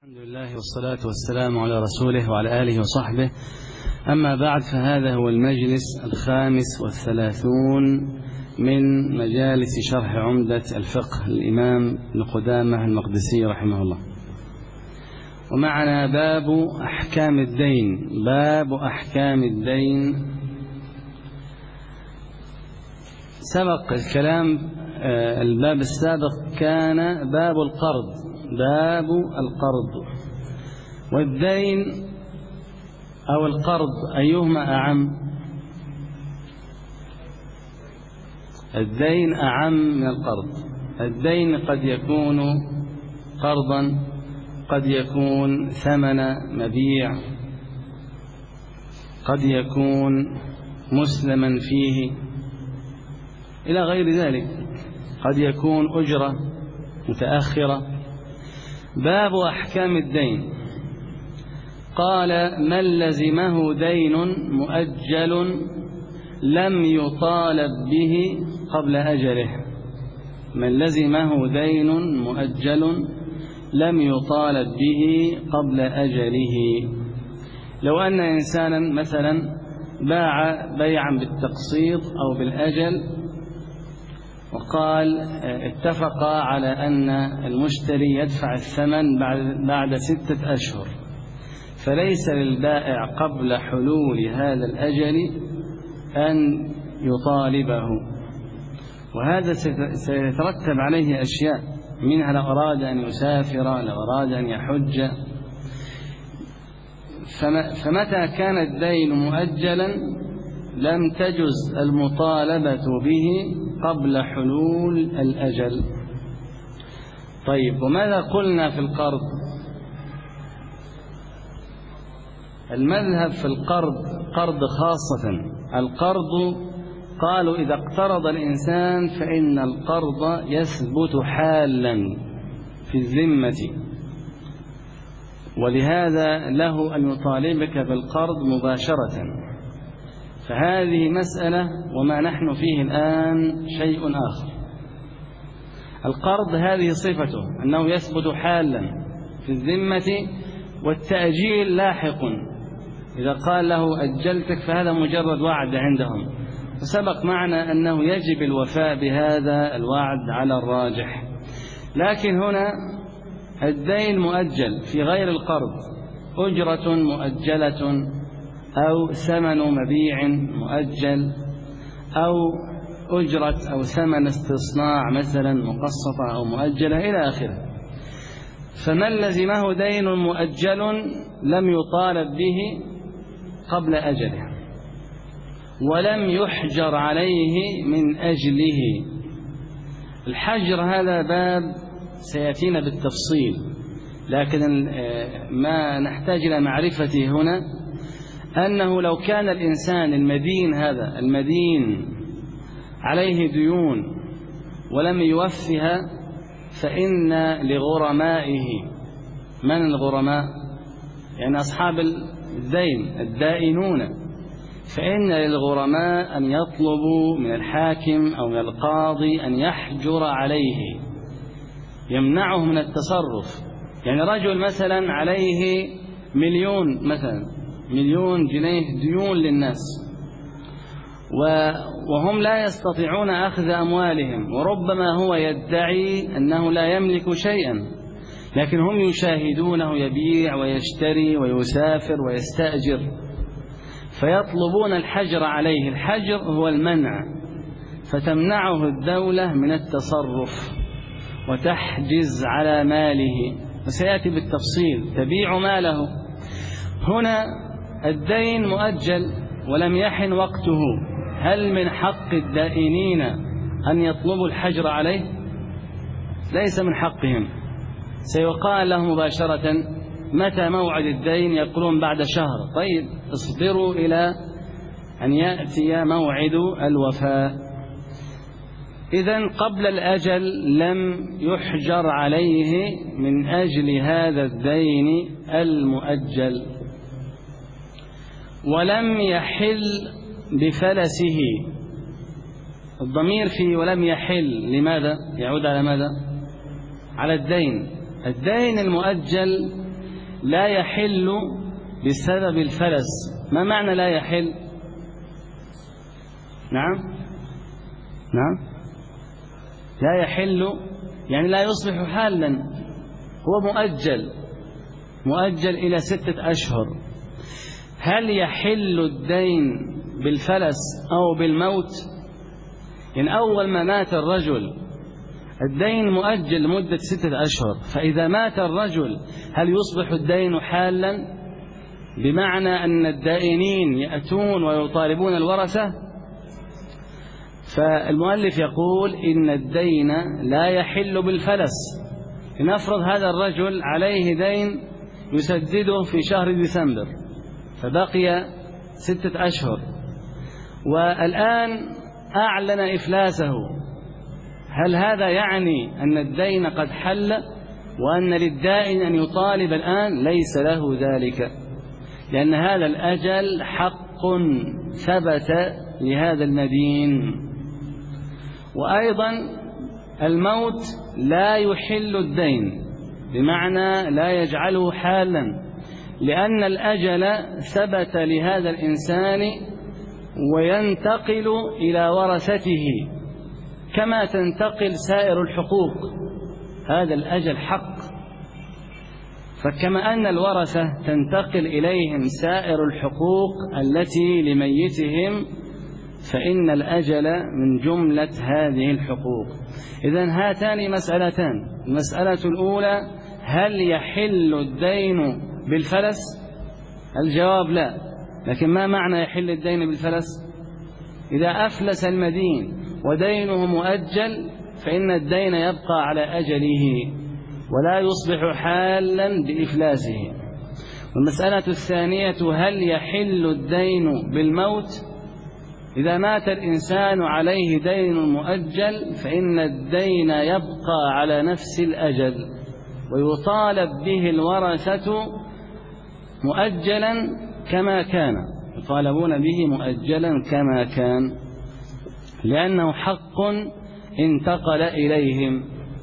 الحمد لله والصلاة والسلام على رسوله وعلى آله وصحبه. أما بعد، فهذا هو المجلس 35 من مجالس شرح عمدة الفقه الإمام ابن قدامة المقدسي رحمه الله. ومعنا باب أحكام الدين. باب أحكام الدين سبق الكلام. الباب السابق كان باب القرض. باب القرض والدين أو القرض أيهما أعم؟ الدين أعم من القرض. الدين قد يكون قرضا، قد يكون ثمن مبيع، قد يكون مسلما فيه إلى غير ذلك، قد يكون أجرة متأخرة. باب أحكام الدين. قال: من لزمه دين مؤجل لم يطالب به قبل أجله. من لزمه دين مؤجل لم يطالب به قبل أجله. لو أن إنسانا مثلا باع بيعا بالتقسيط أو بالأجل، وقال اتفقا على أن المشتري يدفع الثمن بعد 6 أشهر، فليس للبائع قبل حلول هذا الأجل أن يطالبه، وهذا سيترتب عليه أشياء، منها لو أراد أن يسافر، لو أراد أن يحج. فمتى كان الدين مؤجلا لم تجز المطالبة به قبل حلول الأجل. طيب، وماذا قلنا في القرض؟ المذهب في القرض، قرض خاصة القرض، قالوا إذا اقترض الإنسان فإن القرض يثبت حالا في الذمة، ولهذا له أن يطالبك بالقرض مباشرة. فهذه مسألة، وما نحن فيه الآن شيء آخر. القرض هذه صفته أنه يثبت حالا في الذمة، والتأجيل لاحق. إذا قال له أجلتك فهذا مجرد وعد عندهم، وسبق معنا أنه يجب الوفاء بهذا الوعد على الراجح. لكن هنا الدين مؤجل في غير القرض، أجرة مؤجلة أو ثمن مبيع مؤجل أو أجرة أو ثمن استصناع مثلا مقسطة أو مؤجلة إلى آخره. فمن لزمه دين مؤجل لم يطالب به قبل أجله ولم يحجر عليه من أجله. الحجر هذا باب سيأتينا بالتفصيل، لكن ما نحتاج إلى معرفته هنا أنه لو كان الإنسان المدين، هذا المدين عليه ديون ولم يوفها، فإن لغرمائه، من الغرماء؟ يعني أصحاب الدين الدائنون، فإن للغرماء أن يطلبوا من الحاكم أو من القاضي أن يحجر عليه، يمنعه من التصرف. يعني رجل مثلا عليه مليون جنيه ديون للناس، وهم لا يستطيعون أخذ أموالهم، وربما هو يدعي أنه لا يملك شيئا، لكن هم يشاهدونه يبيع ويشتري ويسافر ويستأجر، فيطلبون الحجر عليه. الحجر هو المنع، فتمنعه الدولة من التصرف وتحجز على ماله، وسيأتي بالتفصيل، تبيع ماله. هنا الدين مؤجل ولم يحن وقته، هل من حق الدائنين أن يطلبوا الحجر عليه؟ ليس من حقهم. سيقال له مباشرة متى موعد الدين؟ يقولون بعد شهر. طيب، اصبروا إلى أن يأتي موعد الوفاء. إذن قبل الأجل لم يحجر عليه من أجل هذا الدين المؤجل، ولم يحل بفلسه. الضمير في ولم يحل لماذا؟ يعود على ماذا؟ على الدين. الدين المؤجل لا يحل بسبب الفلس. ما معنى لا يحل؟ نعم لا يحل يعني لا يصبح حالا، هو مؤجل إلى 6 أشهر. هل يحل الدين بالفلس أو بالموت؟ إن أول ما مات الرجل الدين مؤجل لمدة 6 أشهر، فإذا مات الرجل هل يصبح الدين حالا؟ بمعنى أن الدائنين يأتون ويطالبون الورثة. فالمؤلف يقول إن الدين لا يحل بالفلس. لنفرض هذا الرجل عليه دين يسدده في شهر ديسمبر، فبقي 6 أشهر، والآن أعلن إفلاسه. هل هذا يعني أن الدين قد حل وأن للدائن أن يطالب الآن؟ ليس له ذلك، لأن هذا الأجل حق ثبت لهذا المدين. وأيضا الموت لا يحل الدين، بمعنى لا يجعله حالا، لأن الأجل ثبت لهذا الإنسان وينتقل إلى ورثته كما تنتقل سائر الحقوق. هذا الأجل حق، فكما أن الورثة تنتقل إليهم سائر الحقوق التي لميتهم، فإن الأجل من جملة هذه الحقوق. إذن هاتان مسألتان. المسألة الأولى: هل يحل الدين بالفلس؟ الجواب لا. لكن ما معنى يحل الدين بالفلس؟ إذا أفلس المدين ودينه مؤجل فإن الدين يبقى على أجله ولا يصبح حالا بإفلاسه. والمسألة الثانية: هل يحل الدين بالموت؟ إذا مات الإنسان عليه دين مؤجل فإن الدين يبقى على نفس الأجل ويطالب به الورثة مؤجلا كما كان، يطالبون به مؤجلا كما كان، لأنه حق انتقل إليهم.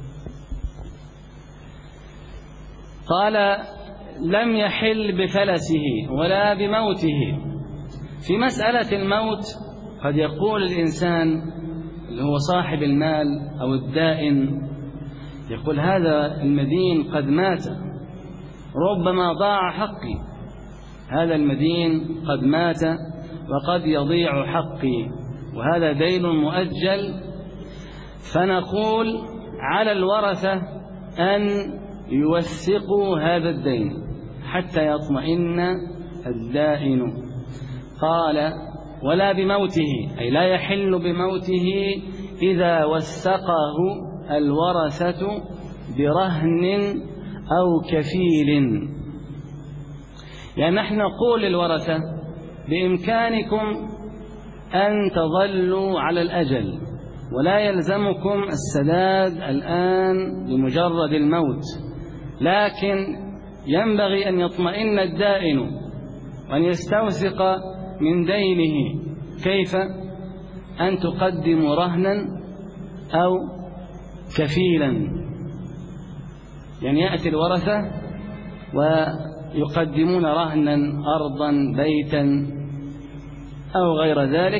قال: لم يحل بفلسه ولا بموته. في مسألة الموت قد يقول الإنسان اللي هو صاحب المال أو الدائن، يقول: هذا المدين قد مات، ربما ضاع حقي، هذا المدين قد مات وقد يضيع حقي، وهذا دين مؤجل. فنقول على الورثة أن يوثقوا هذا الدين حتى يطمئن الدائن. قال: ولا بموته، أي لا يحل بموته إذا وثقه الورثة برهن أو كفيل. يعني نحن نقول للورثة: بإمكانكم أن تظلوا على الأجل ولا يلزمكم السداد الآن بمجرد الموت، لكن ينبغي أن يطمئن الدائن وأن يستوثق من دينه. كيف؟ أن تقدموا رهنا أو كفيلا. يعني يأتي الورثة ويقدمون رهنا، أرضا، بيتا أو غير ذلك،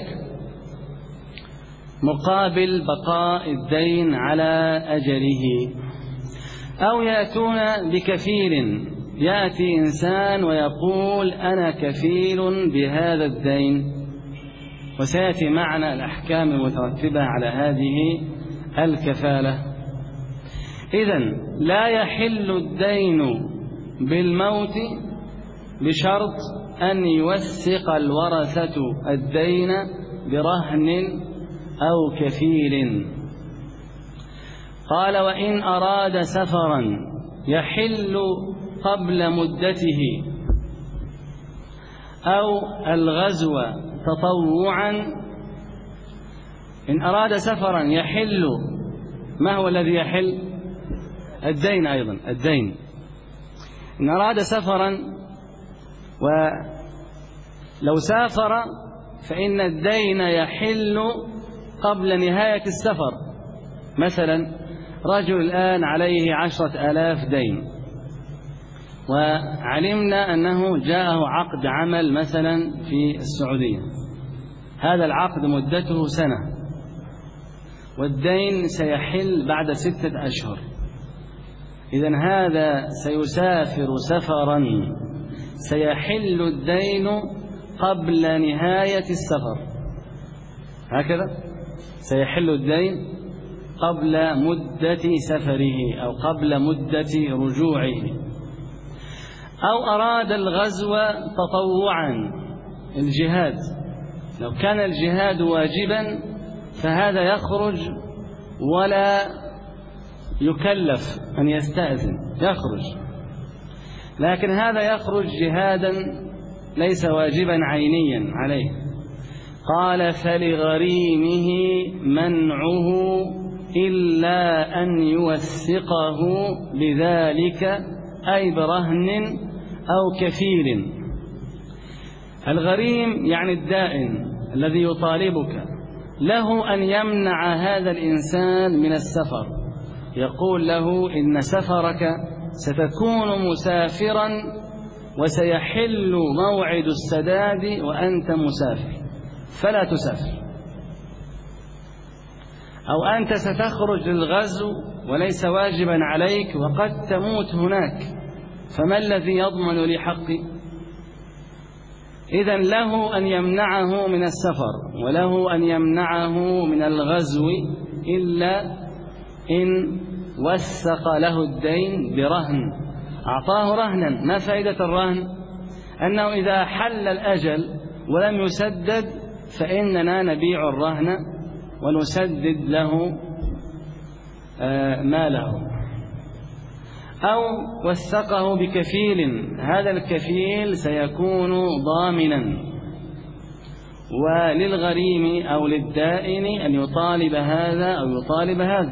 مقابل بقاء الدين على أجله. أو يأتون بكفيل، يأتي إنسان ويقول: أنا كفيل بهذا الدين، وسيأتي معنا الأحكام المترتبة على هذه الكفالة. إذن لا يحل الدين بالموت بشرط أن يوثق الورثة الدين برهن أو كفيل. قال: وإن أراد سفرا يحل قبل مدته أو الغزو تطوعا. إن أراد سفرا يحل، ما هو الذي يحل؟ الدين. أيضا الدين. إن أراد سفرا ولو سافر فإن الدين يحل قبل نهاية السفر. مثلا رجل الآن عليه 10,000 دين، وعلمنا أنه جاءه عقد عمل مثلا في السعودية، هذا العقد مدته سنة والدين سيحل بعد 6 أشهر، إذن هذا سيسافر سفرا سيحل الدين قبل نهاية السفر، هكذا سيحل الدين قبل مدة سفره أو قبل مدة رجوعه. أو أراد الغزو تطوعا، الجهاد، لو كان الجهاد واجبا فهذا يخرج ولا يكلف أن يستأذن، يخرج، لكن هذا يخرج جهادا ليس واجبا عينيا عليه. قال فلغريمه منعه إلا أن يوثقه بذلك، أي برهن أو كفيل. الغريم يعني الدائن الذي يطالبك، له أن يمنع هذا الإنسان من السفر، يقول له إن سفرك ستكون مسافرا وسيحل موعد السداد وأنت مسافر فلا تسافر، أو أنت ستخرج للغزو وليس واجبا عليك وقد تموت هناك، فما الذي يضمن لي حقي؟ إذن له أن يمنعه من السفر وله أن يمنعه من الغزو إلا إن وثق له الدين برهن، أعطاه رهنا. ما فائدة الرهن؟ أنه إذا حل الأجل ولم يسدد فإننا نبيع الرهن ونسدد له ماله. أو وثقه بكفيل، هذا الكفيل سيكون ضامنا، وللغريم أو للدائن أن يطالب هذا أو يطالب هذا.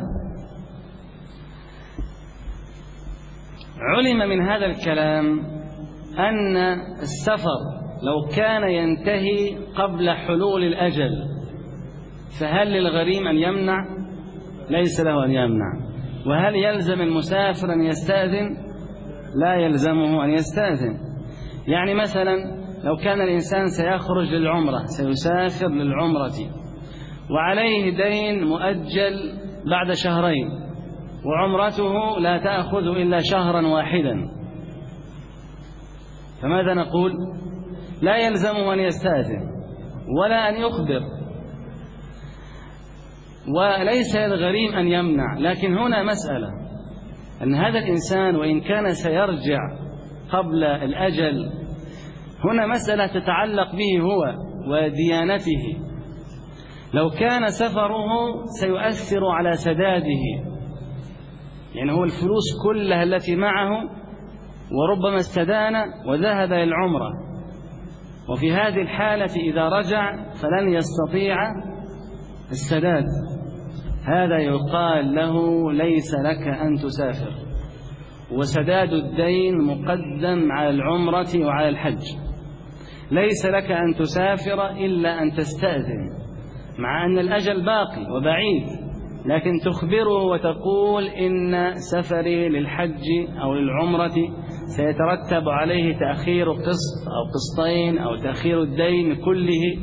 علم من هذا الكلام أن السفر لو كان ينتهي قبل حلول الأجل فهل للغريم أن يمنع؟ ليس له أن يمنع. وهل يلزم المسافر أن يستأذن؟ لا يلزمه أن يستأذن. يعني مثلا لو كان الإنسان سيخرج للعمرة، سيسافر للعمرة وعليه دين مؤجل بعد شهرين وعمرته لا تأخذ إلا شهرا واحدا، فماذا نقول؟ لا يلزمه أن يستأذن ولا أن يخبر، وليس للغريم أن يمنع. لكن هنا مسألة أن هذا الإنسان وإن كان سيرجع قبل الأجل، هنا مسألة تتعلق به هو وديانته. لو كان سفره سيؤثر على سداده، يعني هو الفلوس كلها التي معه وربما استدان وذهب للعمرة، وفي هذه الحالة إذا رجع فلن يستطيع السداد، هذا يقال له ليس لك أن تسافر، وسداد الدين مقدم على العمرة وعلى الحج. ليس لك أن تسافر إلا أن تستأذن، مع أن الأجل باقي وبعيد، لكن تخبره وتقول إن سفري للحج أو للعمرة سيترتب عليه تأخير قسط أو قسطين أو تأخير الدين كله.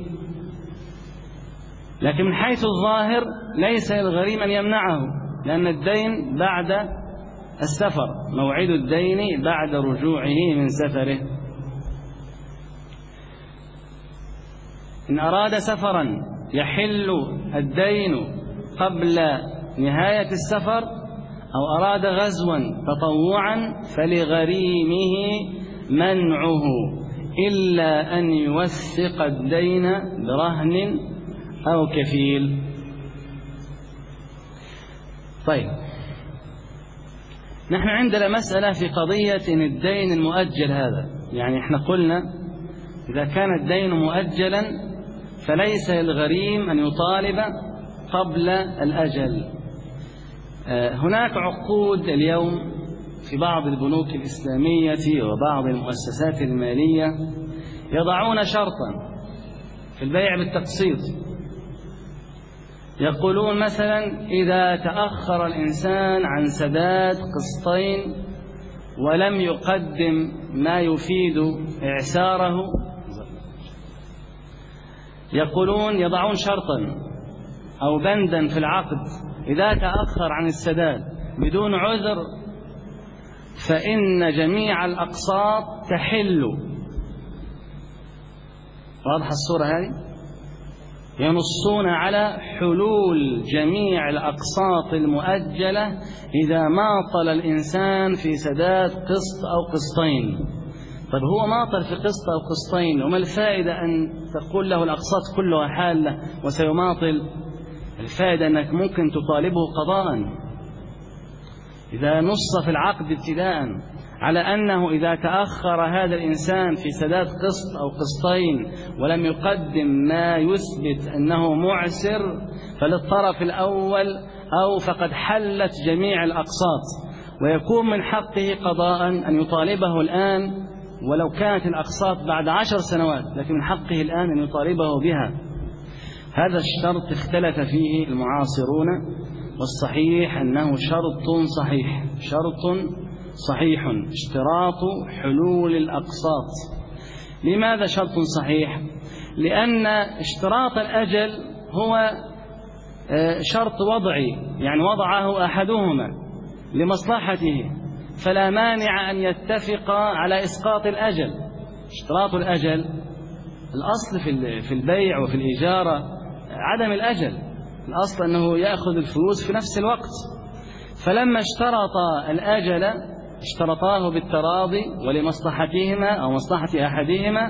لكن من حيث الظاهر ليس للغريم أن يمنعه، لأن الدين بعد السفر، موعد الدين بعد رجوعه من سفره. إن أراد سفرا يحل الدين قبل نهاية السفر أو أراد غزوا تطوعا فلغريمه منعه إلا أن يوثق الدين برهن أو كفيل. طيب، نحن عندنا مسألة في قضية إن الدين المؤجل هذا، يعني احنا قلنا إذا كان الدين مؤجلا فليس للغريم أن يطالب قبل الأجل. هناك عقود اليوم في بعض البنوك الإسلامية وبعض المؤسسات المالية يضعون شرطا في البيع بالتقسيط، يقولون مثلا إذا تأخر الإنسان عن سداد قسطين ولم يقدم ما يفيد إعساره، يقولون يضعون شرطا أو بندا في العقد: إذا تأخر عن السداد بدون عذر فإن جميع الأقساط تحل. واضح الصورة هذه؟ ينصون على حلول جميع الأقساط المؤجلة إذا ماطل الإنسان في سداد قسط أو قسطين. طيب هو ماطل في قسط أو قسطين، وما الفائدة أن تقول له الأقساط كلها حالة وسيماطل؟ الفائدة أنك ممكن تطالبه قضاء. إذا نص في العقد ابتداء على أنه إذا تأخر هذا الإنسان في سداد قسط أو قسطين ولم يقدم ما يثبت أنه معسر فللطرف الأول أو فقد حلت جميع الأقساط، ويكون من حقه قضاء أن يطالبه الآن ولو كانت الأقساط بعد 10 سنوات، لكن من حقه الآن أن يطالبه بها. هذا الشرط اختلف فيه المعاصرون، والصحيح أنه شرط صحيح، شرط صحيح، اشتراط حلول الأقساط. لماذا شرط صحيح؟ لأن اشتراط الأجل هو شرط وضعي، يعني وضعه أحدهما لمصلحته، فلا مانع أن يتفق على إسقاط الأجل. اشتراط الأجل الأصل في البيع وفي الإجارة عدم الأجل، الأصل أنه يأخذ الفلوس في نفس الوقت، فلما اشترط الأجل اشترطاه بالتراضي ولمصلحتهما أو مصلحة أحدهما،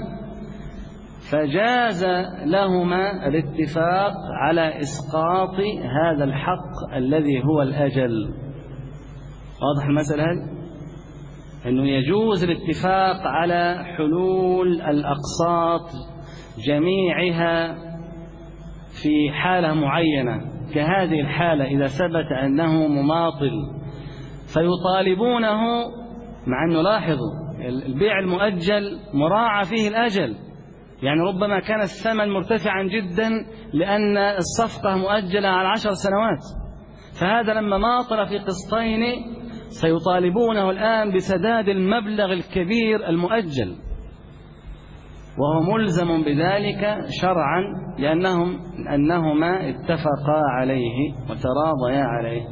فجاز لهما الاتفاق على إسقاط هذا الحق الذي هو الأجل. واضح المسألة هذه؟ أنه يجوز الاتفاق على حلول الأقساط جميعها في حالة معينة، كهذه الحالة إذا ثبت أنه مماطل فيطالبونه، مع أنه لاحظوا البيع المؤجل مراعى فيه الأجل، يعني ربما كان الثمن مرتفعا جدا لأن الصفقة مؤجلة على 10 سنوات، فهذا لما ماطل في قسطين سيطالبونه الآن بسداد المبلغ الكبير المؤجل، وهو ملزم بذلك شرعا لأنهما اتفقا عليه وتراضيا عليه.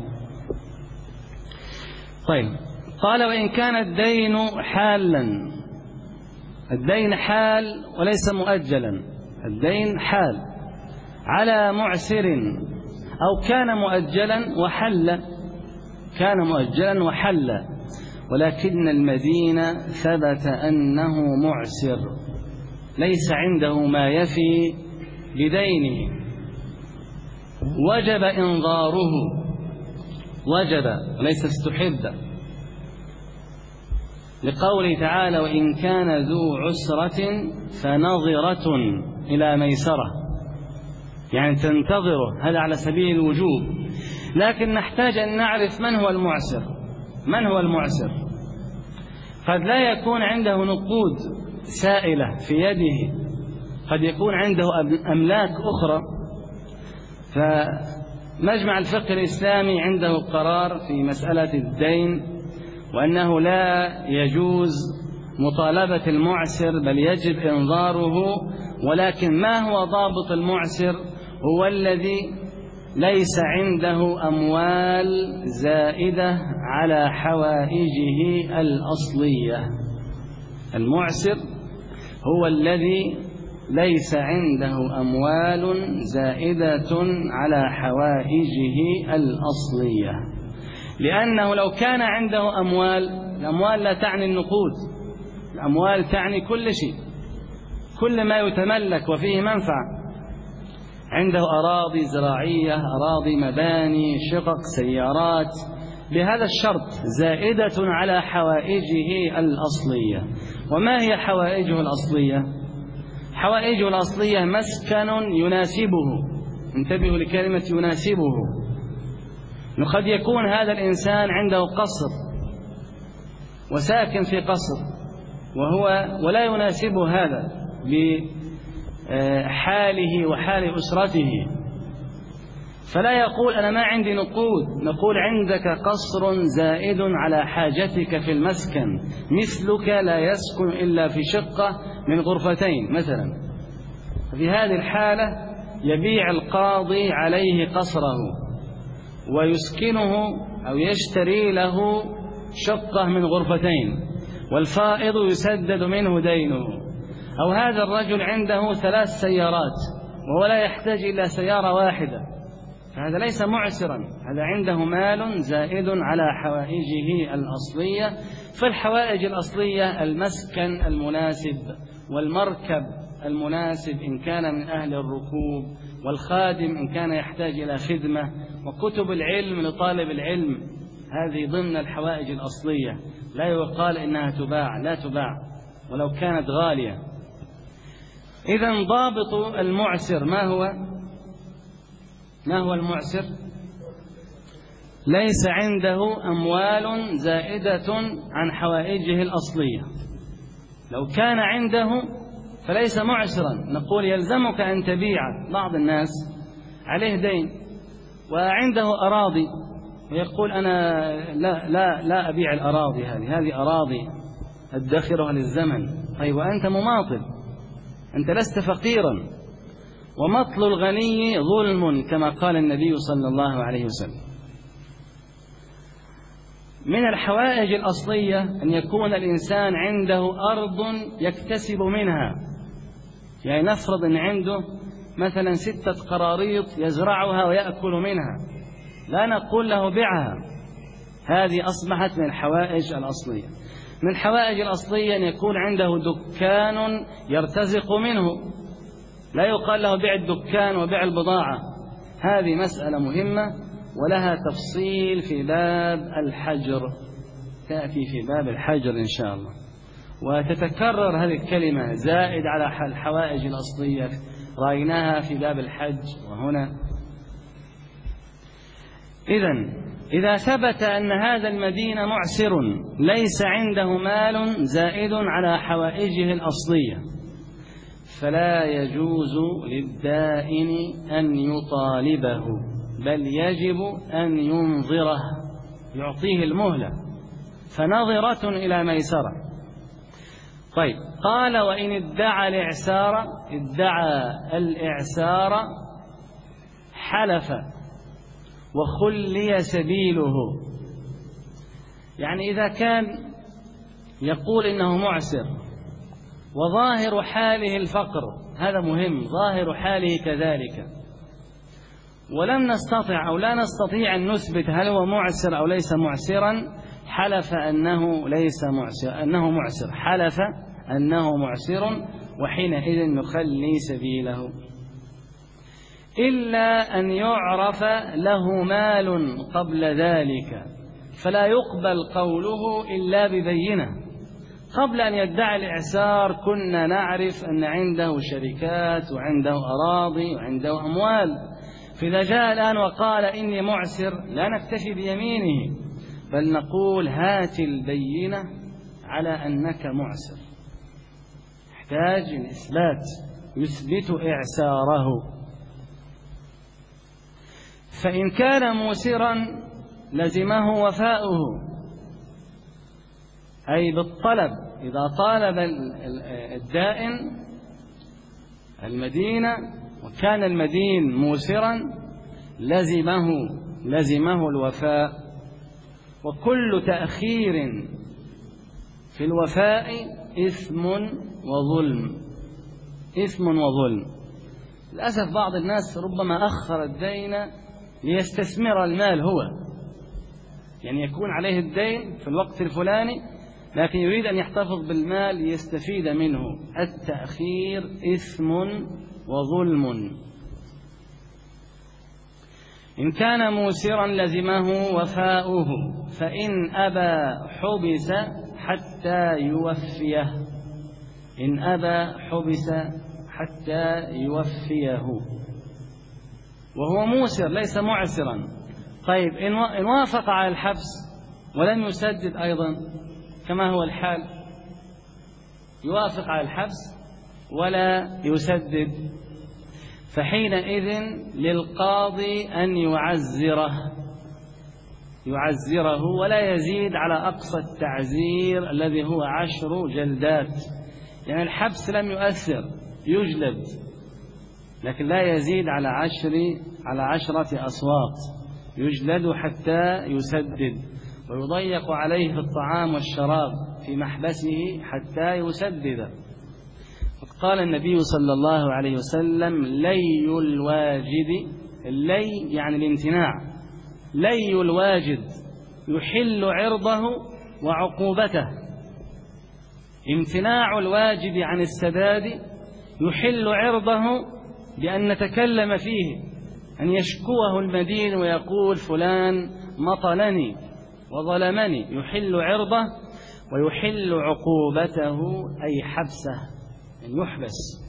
طيب، قال: وإن كان الدين حالا، الدين حال وليس مؤجلا، الدين حال على معسر، أو كان مؤجلا وحل، كان مؤجلا وحل، ولكن المدين ثبت أنه معسر ليس عنده ما يفي بدينه، وجب إنظاره، وجب ليس استحب، لقوله تعالى: وإن كان ذو عسرة فنظرة إلى ميسرة، يعني تنتظره، هذا على سبيل الوجوب. لكن نحتاج أن نعرف من هو المعسر. من هو المعسر؟ قد لا يكون عنده نقود سائلة في يده، قد يكون عنده أملاك أخرى، فمجمع الفقه الإسلامي عنده قرار في مسألة الدين، وأنه لا يجوز مطالبة المعسر بل يجب إنظاره. ولكن ما هو ضابط المعسر؟ هو الذي ليس عنده أموال زائدة على حوائجه الأصلية. المعسر هو الذي ليس عنده أموال زائدة على حوائجه الأصلية، لأنه لو كان عنده أموال، الأموال لا تعني النقود، الأموال تعني كل شيء، كل ما يتملك وفيه منفعة. عنده أراضي زراعية، أراضي مباني، شقق، سيارات، بهذا الشرط زائدة على حوائجه الأصلية. وما هي حوائجه الأصلية؟ حوائجه الأصلية مسكن يناسبه، انتبهوا لكلمة يناسبه. قد يكون هذا الإنسان عنده قصر وساكن في قصر ولا يناسبه هذا بحاله وحال أسرته، فلا يقول أنا ما عندي نقود، نقول عندك قصر زائد على حاجتك في المسكن، مثلك لا يسكن إلا في شقة من غرفتين مثلا. في هذه الحالة يبيع القاضي عليه قصره ويسكنه أو يشتري له شقة من غرفتين، والفائض يسدد منه دينه. أو هذا الرجل عنده 3 سيارات وهو لا يحتاج إلا سيارة واحدة، فهذا ليس معسرا، هذا عنده مال زائد على حوائجه الأصلية. فالحوائج الأصلية المسكن المناسب والمركب المناسب إن كان من أهل الركوب، والخادم إن كان يحتاج إلى خدمة، وكتب العلم لطالب العلم، هذه ضمن الحوائج الأصلية، لا يقال إنها تباع، لا تباع ولو كانت غالية. إذن ضابط المعسر ما هو؟ ما هو المعسر؟ ليس عنده أموال زائدة عن حوائجه الأصلية. لو كان عنده فليس معسرا، نقول يلزمك أن تبيع. بعض الناس عليه دين وعنده أراضي ويقول أنا لا أبيع الأراضي، هذه أراضي أدخرها للزمن. طيب وأنت مماطل، أنت لست فقيرا، ومطل الغني ظلم كما قال النبي صلى الله عليه وسلم. من الحوائج الأصلية أن يكون الإنسان عنده أرض يكتسب منها، يعني نفرض أن عنده مثلا 6 قراريط يزرعها ويأكل منها، لا نقول له بيعها، هذه أصبحت من الحوائج الأصلية. من الحوائج الأصلية أن يكون عنده دكان يرتزق منه، لا يقال له بيع الدكان وبيع البضاعة، هذه مسألة مهمة ولها تفصيل في باب الحجر، تأتي في باب الحجر إن شاء الله، وتتكرر هذه الكلمة زائد على الحوائج الأصلية، رأيناها في باب الحج وهنا. إذا ثبت أن هذا المدين معسر ليس عنده مال زائد على حوائجه الأصلية، فلا يجوز للدائن أن يطالبه، بل يجب أن ينظره، يعطيه المهلة، فنظرة إلى ميسرة. طيب قال وإن ادعى الإعسار حلف وخلي سبيله. يعني إذا كان يقول إنه معسر وظاهر حاله الفقر، هذا مهم، ظاهر حاله كذلك، ولم نستطع أو لا نستطيع أن نثبت هل هو معسر أو ليس معسرا، حلف أنه ليس معسر، أنه معسر، حلف أنه معسر، وحينئذ نخلي سبيله. إلا أن يعرف له مال قبل ذلك، فلا يقبل قوله إلا ببينة. قبل أن يدعي الإعسار كنا نعرف أن عنده شركات وعنده أراضي وعنده أموال، فإذا جاء الآن وقال إني معسر لا نكتفي بيمينه، بل نقول هات البينة على أنك معسر، يحتاج الإثبات يثبت إعساره. فإن كان موسرا لزمه وفاؤه، أي بالطلب، إذا طالب الدائن المدينة وكان المدين موسرا لزمه الوفاء. وكل تأخير في الوفاء إثم وظلم. للأسف بعض الناس ربما أخر الدين ليستثمر المال، هو يعني يكون عليه الدين في الوقت الفلاني لكن يريد أن يحتفظ بالمال ليستفيد منه. التأخير إثم وظلم. إن كان موسرا لزمه وفاؤه، فإن أبى حبس حتى يوفيه. إن أبى حبس حتى يوفيه وهو موسر ليس معسرا. طيب إن وافق على الحبس ولم يسدد أيضا كما هو الحال، يوافق على الحبس ولا يسدد، فحينئذ للقاضي أن يعزره ولا يزيد على أقصى التعزير الذي هو 10 جلدات. يعني الحبس لم يؤثر، يجلد، لكن لا يزيد على 10 أصوات، يجلد حتى يسدد، ويضيق عليه في الطعام والشراب في محبسه حتى يسدد. قال النبي صلى الله عليه وسلم: لي الواجد، اللي يعني الامتناع، لي الواجد يحل عرضه وعقوبته. امتناع الواجد عن السداد يحل عرضه بأن نتكلم فيه، أن يشكوه المدين ويقول فلان مطلني وظلمني، يحل عرضه، ويحل عقوبته أي حبسه، أن يحبس.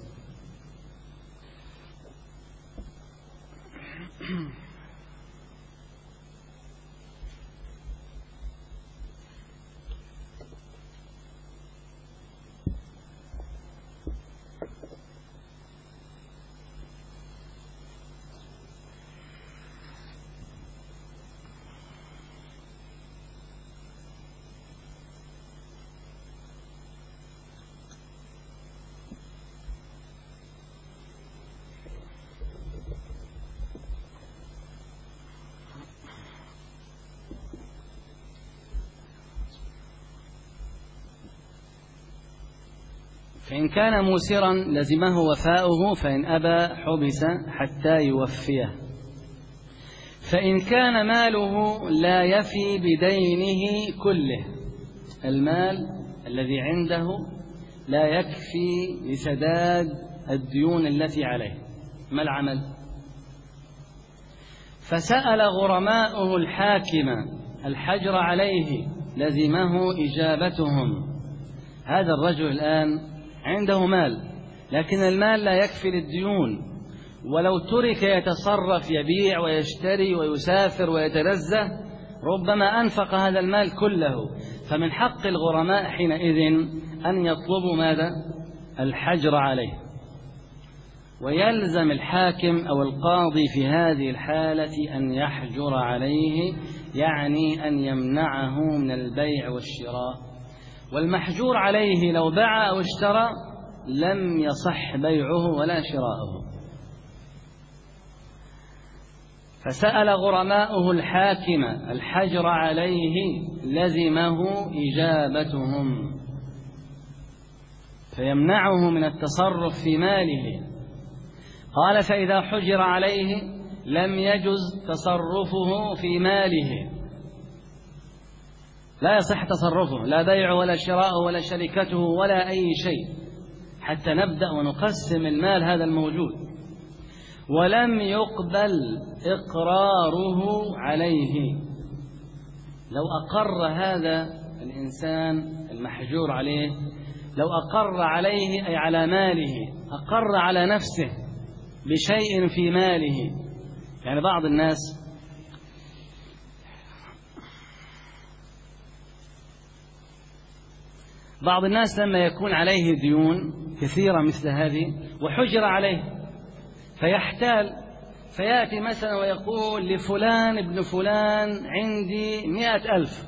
فإن كان موسرا لزمه وفاؤه، فإن أبى حبس حتى يوفيه. فإن كان ماله لا يفي بدينه كله، المال الذي عنده لا يكفي لسداد الديون التي عليه، ما العمل؟ فسأل غرماؤه الحاكم الحجر عليه، لزمه إجابتهم. هذا الرجل الآن عنده مال، لكن المال لا يكفي للديون، ولو ترك يتصرف، يبيع ويشتري ويسافر ويتنزه، ربما أنفق هذا المال كله. فمن حق الغرماء حينئذ أن يطلبوا ماذا؟ الحجر عليه. ويلزم الحاكم أو القاضي في هذه الحالة أن يحجر عليه، يعني أن يمنعه من البيع والشراء. والمحجور عليه لو باع أو اشترى لم يصح بيعه ولا شراؤه. فسأل غرماؤه الحاكم الحجر عليه، لزمه إجابتهم، فيمنعه من التصرف في ماله. قال: فإذا حجر عليه لم يجز تصرفه في ماله، لا يصح تصرفه، لا بيعه ولا شراؤه ولا شركته ولا أي شيء، حتى نبدأ ونقسم المال هذا الموجود. ولم يقبل إقراره عليه، لو أقر هذا الإنسان المحجور عليه، لو أقر عليه أي على ماله، أقر على نفسه بشيء في ماله. يعني بعض الناس لما يكون عليه ديون كثيرة مثل هذه وحجر عليه فيحتال، فيأتي مثلا ويقول لفلان ابن فلان عندي 100,000،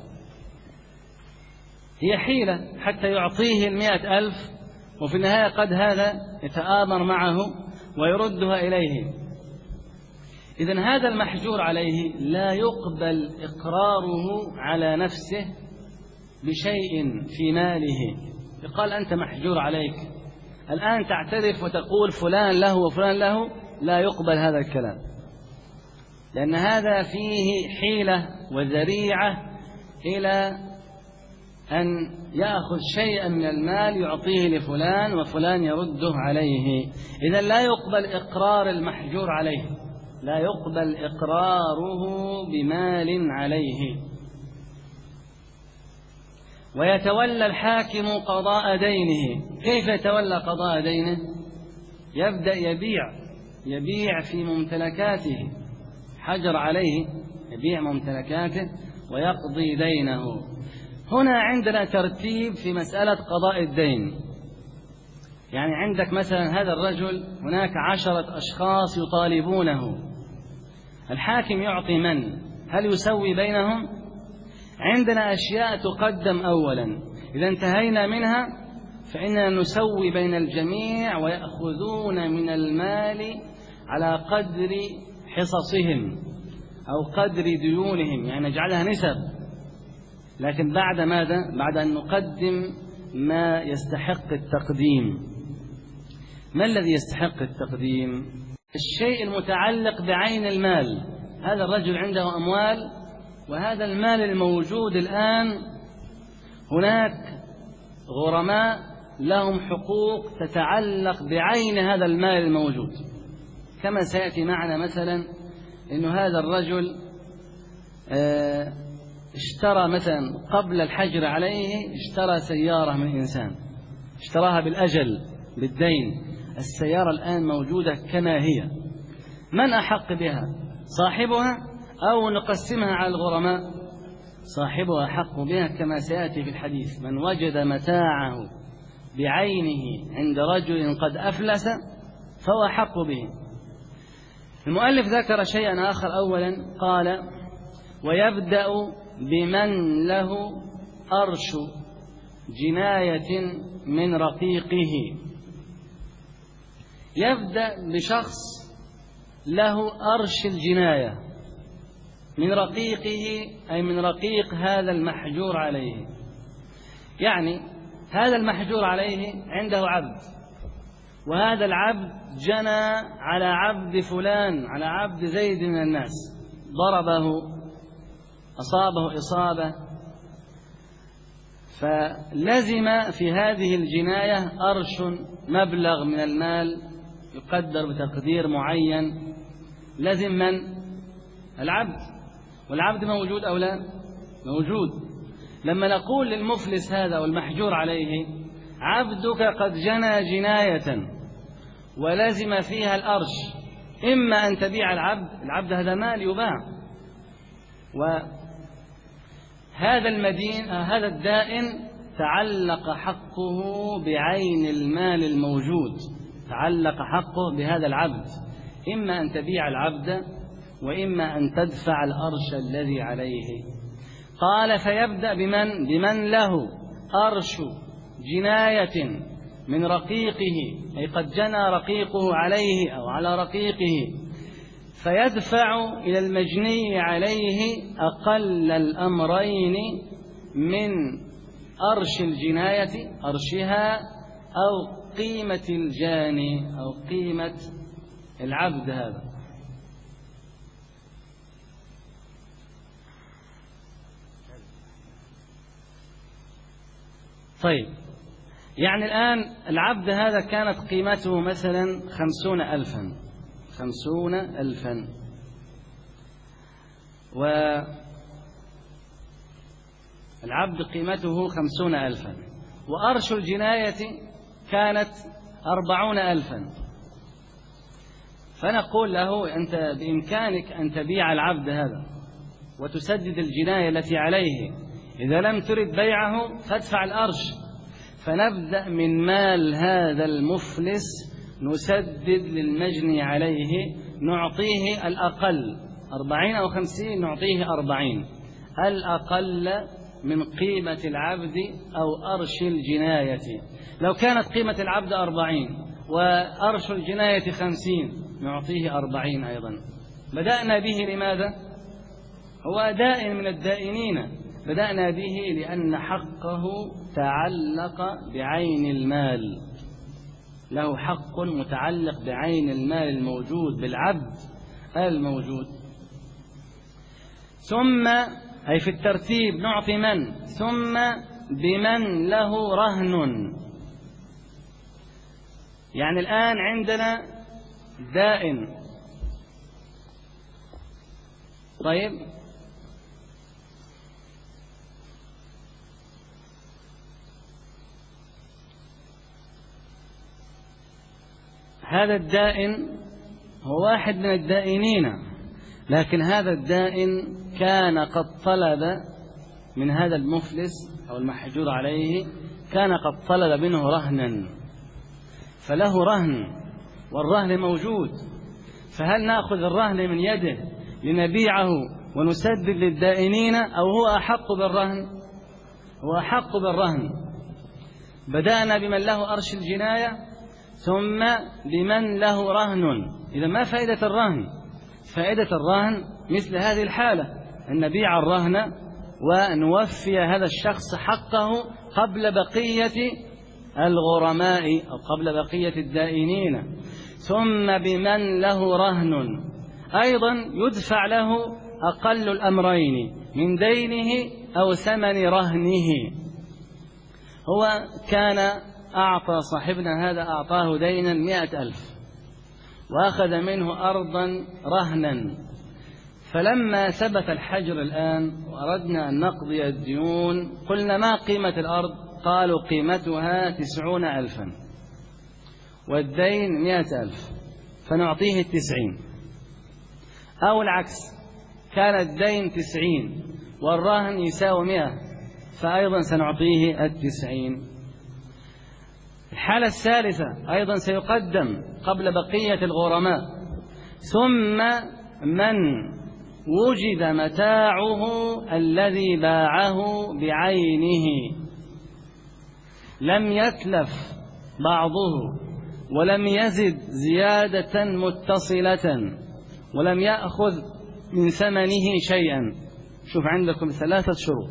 هي حيلة حتى يعطيه 100,000، وفي النهاية قد هذا يتآمر معه ويردها إليه. إذن هذا المحجور عليه لا يقبل إقراره على نفسه بشيء في ماله. يقال أنت محجور عليك، الآن تعترف وتقول فلان له وفلان له، لا يقبل هذا الكلام، لأن هذا فيه حيلة وذريعة إلى أن يأخذ شيئا من المال يعطيه لفلان وفلان يرده عليه. إذن لا يقبل إقرار المحجور عليه، لا يقبل إقراره بمال عليه. ويتولى الحاكم قضاء دينه. كيف يتولى قضاء دينه؟ يبدأ يبيع في ممتلكاته، حجر عليه يبيع ممتلكاته ويقضي دينه. هنا عندنا ترتيب في مسألة قضاء الدين. يعني عندك مثلا هذا الرجل هناك 10 أشخاص يطالبونه، الحاكم يعطي من؟ هل يسوي بينهم؟ عندنا أشياء تقدم أولا، إذا انتهينا منها فإننا نسوي بين الجميع ويأخذون من المال على قدر حصصهم أو قدر ديونهم، يعني نجعلها نسب. لكن بعد ماذا؟ بعد أن نقدم ما يستحق التقديم. ما الذي يستحق التقديم؟ الشيء المتعلق بعين المال. هذا الرجل عنده أموال، وهذا المال الموجود الآن هناك غرماء لهم حقوق تتعلق بعين هذا المال الموجود، كما سيأتي معنا مثلا إنه هذا الرجل اشترى مثلا قبل الحجر عليه، اشترى سيارة من إنسان، اشتراها بالأجل بالدين، السيارة الآن موجودة كما هي، من أحق بها؟ صاحبها أو نقسمها على الغرماء؟ صاحبها أحق بها كما سيأتي في الحديث: من وجد متاعه بعينه عند رجل قد أفلس فهو أحق به. المؤلف ذكر شيئا آخر أولا، قال: ويبدأ بمن له أرش جناية من رقيقه. يبدأ بشخص له أرش الجناية من رقيقه، أي من رقيق هذا المحجور عليه. يعني هذا المحجور عليه عنده عبد، وهذا العبد جنى على عبد فلان، على عبد زيد من الناس، ضربه، أصابه إصابة، فلزم في هذه الجناية أرش مبلغ من المال يقدر بتقدير معين. لزم من؟ العبد، والعبد موجود أو لا؟ موجود. لما نقول للمفلس هذا والمحجور عليه: عبدك قد جنى جناية ولزم فيها الأرش، إما أن تبيع العبد هذا مال يباع، وهذا المدين هذا الدائن تعلق حقه بعين المال الموجود، تعلق حقه بهذا العبد، إما أن تبيع العبد وإما أن تدفع الأرش الذي عليه. قال: فيبدأ بمن له أرش جناية من رقيقه، أي قد جنى رقيقه عليه أو على رقيقه، فيدفع إلى المجني عليه أقل الأمرين من أرش الجناية، أرشها أو قيمة الجاني أو قيمة العبد هذا. طيب، يعني الآن العبد هذا كانت قيمته مثلا 50,000، 50,000، والعبد قيمته 50,000، وأرش الجناية كانت 40,000. فنقول له: أنت بإمكانك أن تبيع العبد هذا وتسدد الجناية التي عليه، إذا لم ترد بيعه فادفع الأرش. فنبدأ من مال هذا المفلس نسدد للمجني عليه، نعطيه الأقل 40 أو 50، نعطيه 40 الأقل من قيمة العبد أو أرش الجناية. لو كانت قيمة العبد 40 وأرش الجناية 50، نعطيه 40 أيضا. بدأنا به لماذا؟ هو دائن من الدائنين، بدأنا به لأن حقه تعلق بعين المال، له حق متعلق بعين المال الموجود، بالعبد الموجود. ثم أي في الترتيب نعطي من؟ ثم بمن له رهن. يعني الآن عندنا دائن، طيب، هذا الدائن هو واحد من الدائنين، لكن هذا الدائن كان قد طلب من هذا المفلس أو المحجور عليه، كان قد طلب منه رهنا. فله رهن والرهن موجود، فهل نأخذ الرهن من يده لنبيعه ونسدد للدائنين أو هو أحق بالرهن؟ هو أحق بالرهن. بدأنا بمن له أرش الجناية ثم بمن له رهن. إذا ما فائدة الرهن؟ فائدة الرهن مثل هذه الحالة أن نبيع الرهن ونوفي هذا الشخص حقه قبل بقية الغرماء أو قبل بقية الدائنين. ثم بمن له رهن أيضا يدفع له أقل الأمرين من دينه أو ثمن رهنه. هو كان أعطى صاحبنا هذا أعطاه دينا 100,000 وأخذ منه أرضا رهنا، فلما ثبت الحجر الآن وأردنا أن نقضي الديون قلنا ما قيمة الأرض؟ قالوا قيمتها 90,000 والدين 100,000 فنعطيه 90، أو العكس كان الدين 90 والرهن يساوي 100 فأيضا سنعطيه 90. الحالة الثالثة أيضا سيقدم قبل بقية الغرماء. ثم من وجد متاعه الذي باعه بعينه لم يتلف بعضه ولم يزد زيادة متصلة ولم يأخذ من ثمنه شيئا. شوف عندكم 3 شروط.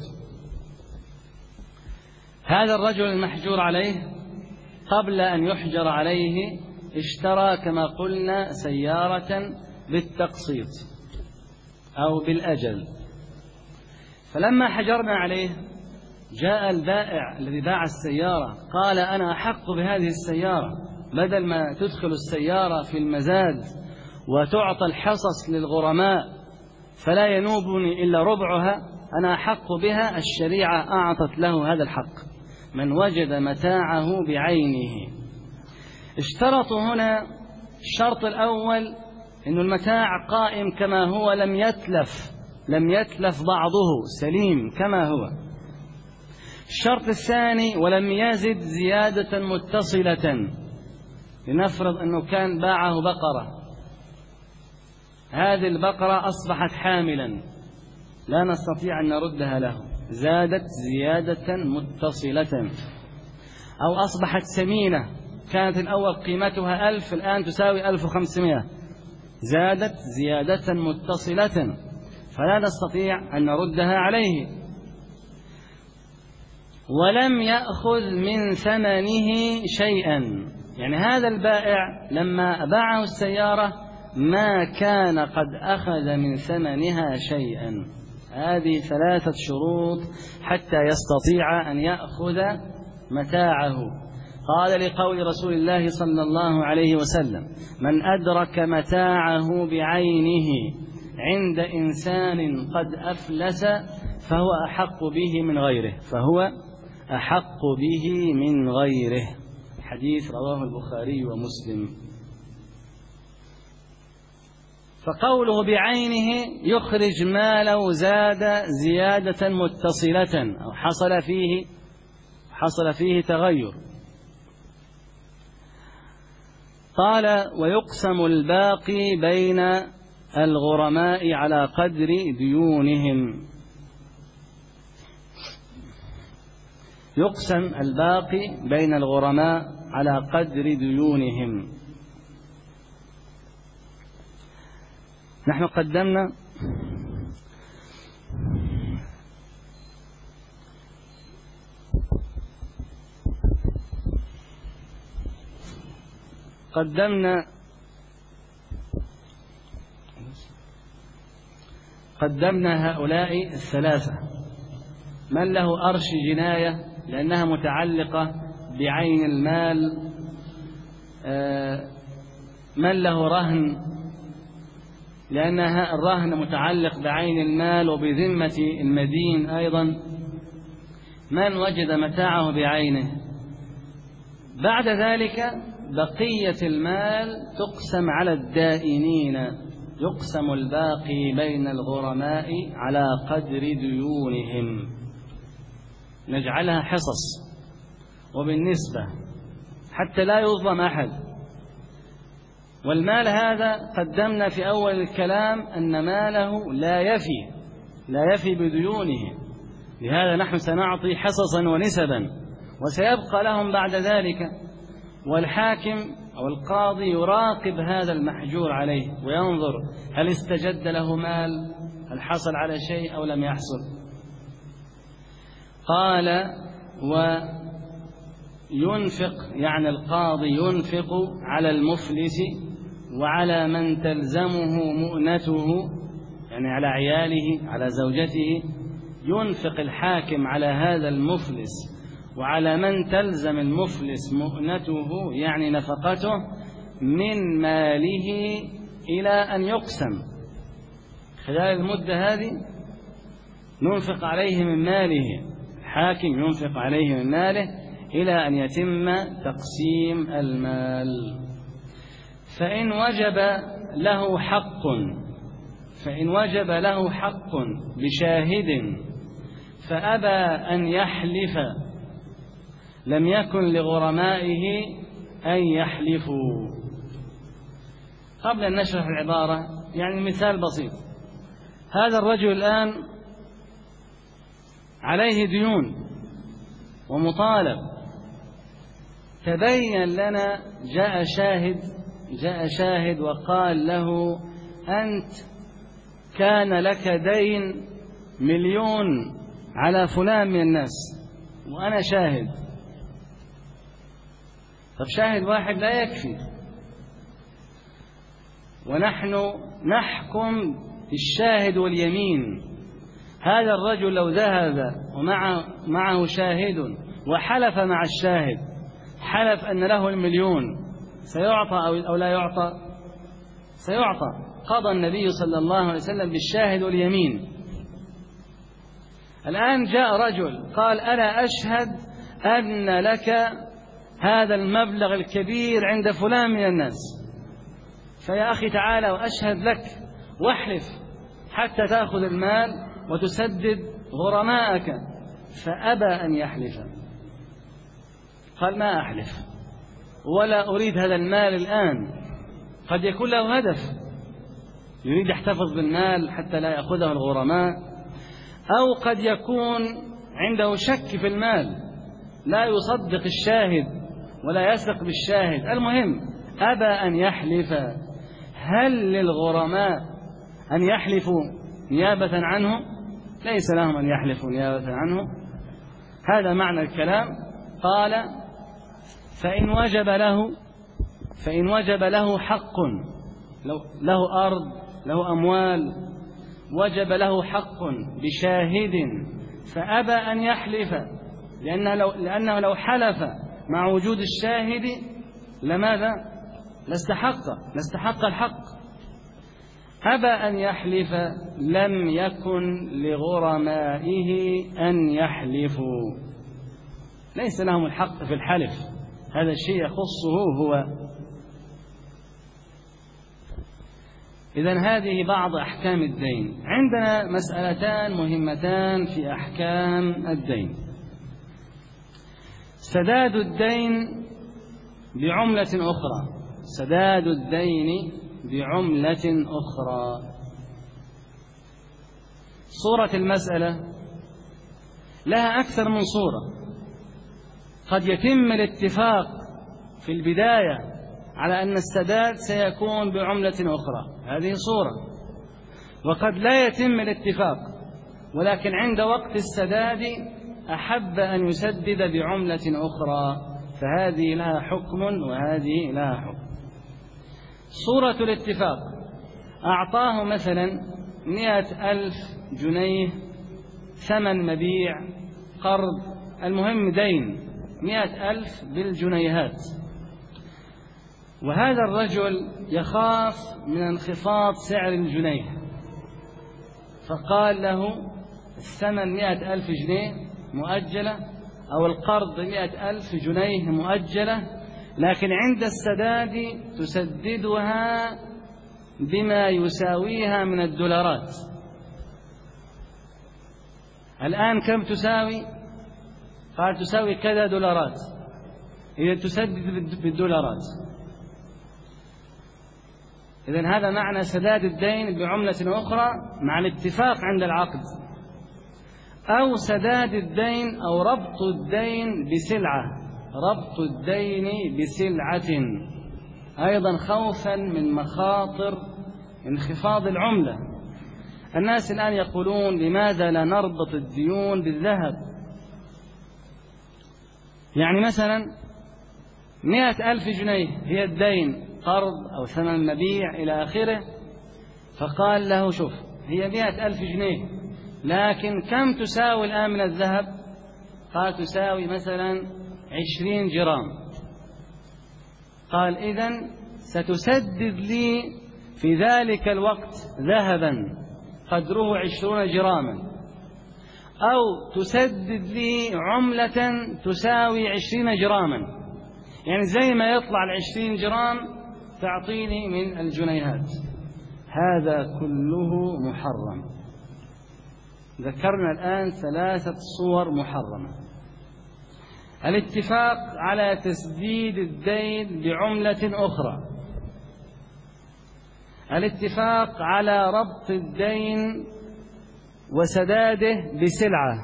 هذا الرجل المحجور عليه قبل أن يحجر عليه اشترى كما قلنا سيارة بالتقسيط أو بالأجل، فلما حجرنا عليه جاء البائع الذي باع السيارة قال أنا أحق بهذه السيارة، بدل ما تدخل السيارة في المزاد وتعطى الحصص للغرماء فلا ينوبني إلا ربعها، أنا أحق بها. الشريعة أعطت له هذا الحق من وجد متاعه بعينه. اشترطوا هنا الشرط الأول إن المتاع قائم كما هو لم يتلف بعضه سليم كما هو. الشرط الثاني ولم يزد زيادة متصلة. لنفرض أنه كان باعه بقرة، هذه البقرة أصبحت حاملا لا نستطيع أن نردها له، زادت زيادة متصلة. أو أصبحت سمينة، كانت الأول قيمتها 1000 الآن تساوي 1500، زادت زيادة متصلة فلا نستطيع أن نردها عليه. ولم يأخذ من ثمنه شيئا، يعني هذا البائع لما باعه السيارة ما كان قد أخذ من ثمنها شيئا. هذه 3 شروط حتى يستطيع أن يأخذ متاعه. قال لقول رسول الله صلى الله عليه وسلم من أدرك متاعه بعينه عند إنسان قد أفلس فهو أحق به من غيره. حديث رواه البخاري ومسلم. فقوله بعينه يخرج ما لو زاد زيادة متصلة أو حصل فيه تغير. قال ويقسم الباقي بين الغرماء على قدر ديونهم. يقسم الباقي بين الغرماء على قدر ديونهم. نحن قدمنا هؤلاء 3: من له أرش جناية لأنها متعلقة بعين المال، من له رهن لأنها الرهن متعلق بعين المال وبذمة المدين أيضا، من وجد متاعه بعينه. بعد ذلك بقية المال تقسم على الدائنين، يقسم الباقي بين الغرماء على قدر ديونهم، نجعلها حصص. وبالنسبة حتى لا يظلم أحد. والمال هذا قدمنا في أول الكلام أن ماله لا يفي بديونه، لهذا نحن سنعطي حصصا ونسبا وسيبقى لهم بعد ذلك. والحاكم أو القاضي يراقب هذا المحجور عليه وينظر هل استجد له مال، هل حصل على شيء أو لم يحصل. قال وينفق، يعني القاضي ينفق على المفلس وعلى من تلزمه مؤنته، يعني على عياله على زوجته. ينفق الحاكم على هذا المفلس وعلى من تلزم المفلس مؤنته، يعني نفقته، من ماله إلى أن يقسم. خلال المدة هذه ينفق عليه من ماله، الحاكم ينفق عليه من ماله إلى أن يتم تقسيم المال. فإن وجب له حق بشاهد فأبى أن يحلف لم يكن لغرمائه أن يحلفوا. قبل أن نشرح العبارة يعني مثال بسيط. هذا الرجل الآن عليه ديون ومطالب، تبين لنا جاء شاهد وقال له أنت كان لك دين 1,000,000 على فلان من الناس وأنا شاهد. طب شاهد واحد لا يكفي، ونحن نحكم بالشاهد واليمين. هذا الرجل لو ذهب ومعه شاهد وحلف مع الشاهد، حلف أن له 1,000,000، سيعطى أو لا يعطى؟ سيعطى. قضى النبي صلى الله عليه وسلم بالشاهد واليمين. الآن جاء رجل قال أنا أشهد أن لك هذا المبلغ الكبير عند فلان من الناس، فيا أخي تعالى وأشهد لك واحلف حتى تأخذ المال وتسدد غرماءك. فأبى أن يحلف، قال ما أحلف ولا أريد هذا المال الآن. قد يكون له هدف، يريد يحتفظ بالمال حتى لا يأخذه الغرماء، أو قد يكون عنده شك في المال، لا يصدق الشاهد ولا يثق بالشاهد. المهم أبى أن يحلف. هل للغرماء أن يحلفوا نيابة عنه؟ ليس لهم أن يحلفوا نيابة عنه. هذا معنى الكلام. قال فإن وجب له حق، له أرض له أموال، وجب له حق بشاهد فأبى أن يحلف، لأنه لو حلف مع وجود الشاهد لماذا؟ لاستحق الحق. أبى أن يحلف لم يكن لغرمائه أن يحلفوا، ليس لهم الحق في الحلف، هذا الشيء يخصه هو. إذن هذه بعض أحكام الدين. عندنا مسألتان مهمتان في أحكام الدين: سداد الدين بعملة أخرى. سداد الدين بعملة أخرى. صورة المسألة لها أكثر من صورة. قد يتم الاتفاق في البداية على أن السداد سيكون بعملة أخرى، هذه صورة. وقد لا يتم الاتفاق، ولكن عند وقت السداد أحب أن يسدد بعملة أخرى، فهذه لها حكم وهذه لها حكم. صورة الاتفاق: أعطاه مثلا 100,000 جنيه ثمن مبيع، قرض، المهم دين 100,000 بالجنيهات، وهذا الرجل يخاف من انخفاض سعر الجنيه، فقال له الثمن 100,000 جنيه مؤجلة، أو القرض 100,000 جنيه مؤجلة، لكن عند السداد تسددها بما يساويها من الدولارات. الآن كم تساوي؟ قال تساوي كذا دولارات. إذا تسدد بالدولارات. إذن هذا معنى سداد الدين بعملة أخرى مع الاتفاق عند العقد، أو سداد الدين أو ربط الدين بسلعة، ربط الدين بسلعة أيضا خوفا من مخاطر انخفاض العملة. الناس الآن يقولون لماذا لا نربط الديون بالذهب؟ يعني مثلا 100,000 جنيه هي الدين، قرض أو ثمن مبيع إلى آخره، فقال له شوف هي 100,000 جنيه، لكن كم تساوي الآن من الذهب؟ قال تساوي مثلا 20 جرام. قال إذن ستسدد لي في ذلك الوقت ذهبا قدره 20 جراما، أو تسدد لي عملة تساوي 20 جراما، يعني زي ما يطلع 20 جرام تعطيني من الجنيهات. هذا كله محرم. ذكرنا الآن 3 صور محرمة: الاتفاق على تسديد الدين بعملة أخرى، الاتفاق على ربط الدين وسداده بسلعة،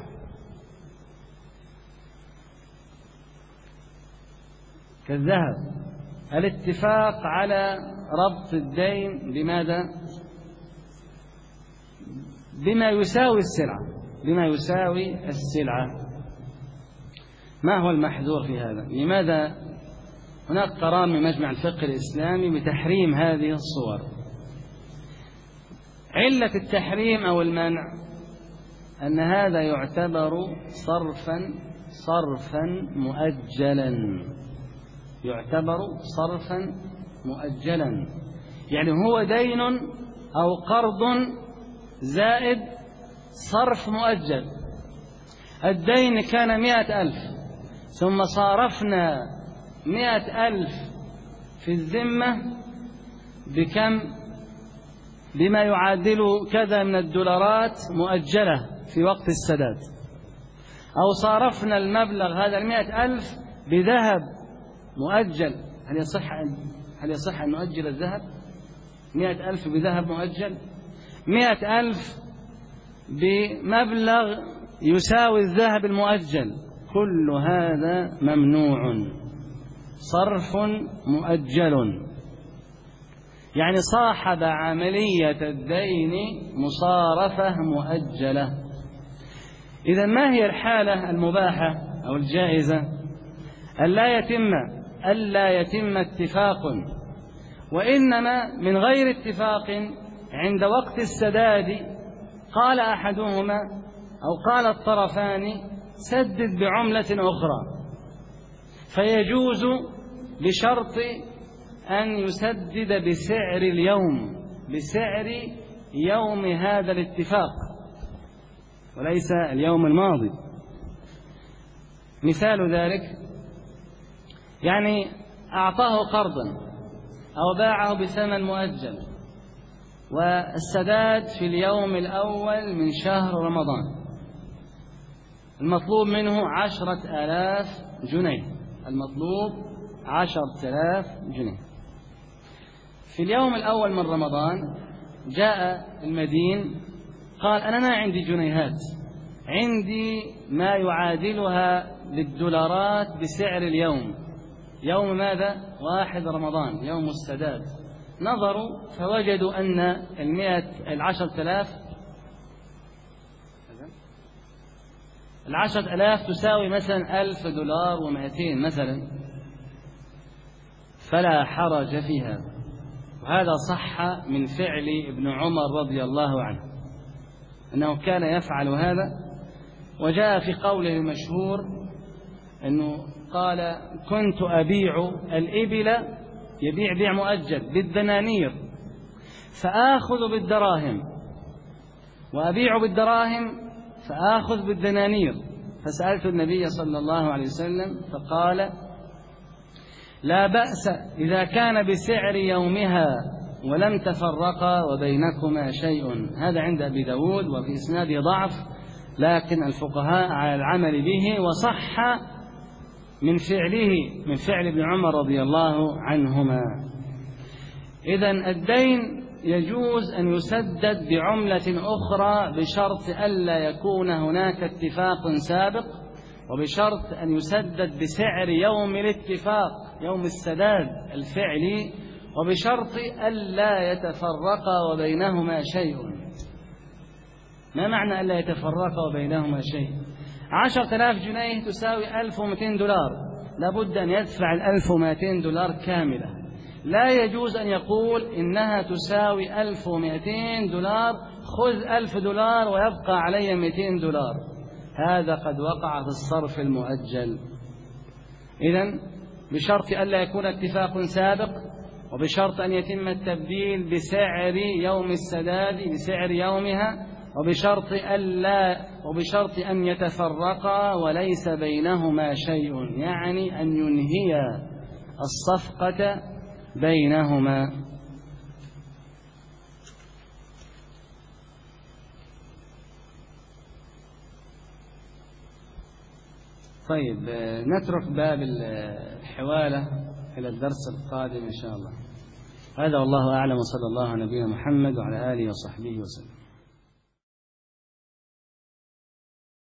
كالذهب، الاتفاق على ربط الدين بماذا؟ بما يساوي السلعة، بما يساوي السلعة. ما هو المحذور في هذا؟ لماذا هناك قرار من مجمع الفقه الإسلامي بتحريم هذه الصور؟ علة التحريم أو المنع أن هذا يعتبر صرفا مؤجلا، يعتبر صرفا مؤجلا، يعني هو دين أو قرض زائد صرف مؤجل. الدين كان 100,000 ثم صارفنا 100,000 في الذمة بكم؟ بما يعادل كذا من الدولارات مؤجلة في وقت السداد، أو صارفنا المبلغ هذا 100,000 بذهب مؤجل. هل يصح أن نؤجل الذهب؟ 100,000 بذهب مؤجل، 100,000 بمبلغ يساوي الذهب المؤجل، كل هذا ممنوع، صرف مؤجل، يعني صاحب عملية الدين مصارفة مؤجلة. إذا ما هي الحالة المباحة أو الجائزة؟ ألا يتم اتفاق، وإنما من غير اتفاق عند وقت السداد قال أحدهما أو قال الطرفان سدد بعملة أخرى، فيجوز بشرط أن يسدد بسعر اليوم، بسعر يوم هذا الاتفاق وليس اليوم الماضي. مثال ذلك يعني أعطاه قرضا أو باعه بثمن مؤجل، والسداد في اليوم الأول من شهر رمضان، المطلوب منه 10,000 جنيه، المطلوب 10,000 جنيه. في اليوم الأول من رمضان جاء المدين قال أنا ما عندي جنيهات، عندي ما يعادلها بالدولارات بسعر اليوم، يوم ماذا؟ 1 رمضان، يوم السداد. نظروا فوجدوا أن 10,000 تساوي مثلا 1,000 دولار و200 مثلا، فلا حرج في هذا. وهذا صح من فعل ابن عمر رضي الله عنه أنه كان يفعل هذا. وجاء في قوله المشهور أنه قال كنت أبيع الإبل، يبيع بيع مؤجل بالدنانير، فآخذ بالدراهم، وأبيع بالدراهم فآخذ بالدنانير. فسألت النبي صلى الله عليه وسلم فقال لا بأس إذا كان بسعر يومها ولم تفرقا وبينكما شيء. هذا عند أبي داود وفي إسناده ضعف، لكن الفقهاء على العمل به، وصح من فعل ابن عمر رضي الله عنهما. إذن الدين يجوز أن يسدد بعملة أخرى بشرط ألا يكون هناك اتفاق سابق، وبشرط أن يسدد بسعر يوم الاتفاق، يوم السداد الفعلي، وبشرط ألا يتفرق وبينهما شيء. ما معنى ألا يتفرق وبينهما شيء؟ 10,000 جنيه تساوي 1200 دولار، لابد أن يدفع 1200 دولار كاملة. لا يجوز أن يقول إنها تساوي 1200 دولار، خذ 1000 دولار ويبقى علي 200 دولار. هذا قد وقع في الصرف المؤجل. إذن بشرط ألا يكون اتفاق سابق، وبشرط أن يتم التبديل بسعر يوم السداد بسعر يومها، وبشرط أن يتفرقا وليس بينهما شيء، يعني أن ينهي الصفقة بينهما. طيب، نترك باب الحوالة إلى الدرس القادم إن شاء الله. هذا والله أعلم، وصلى الله على نبينا محمد وعلى آله وصحبه وسلم.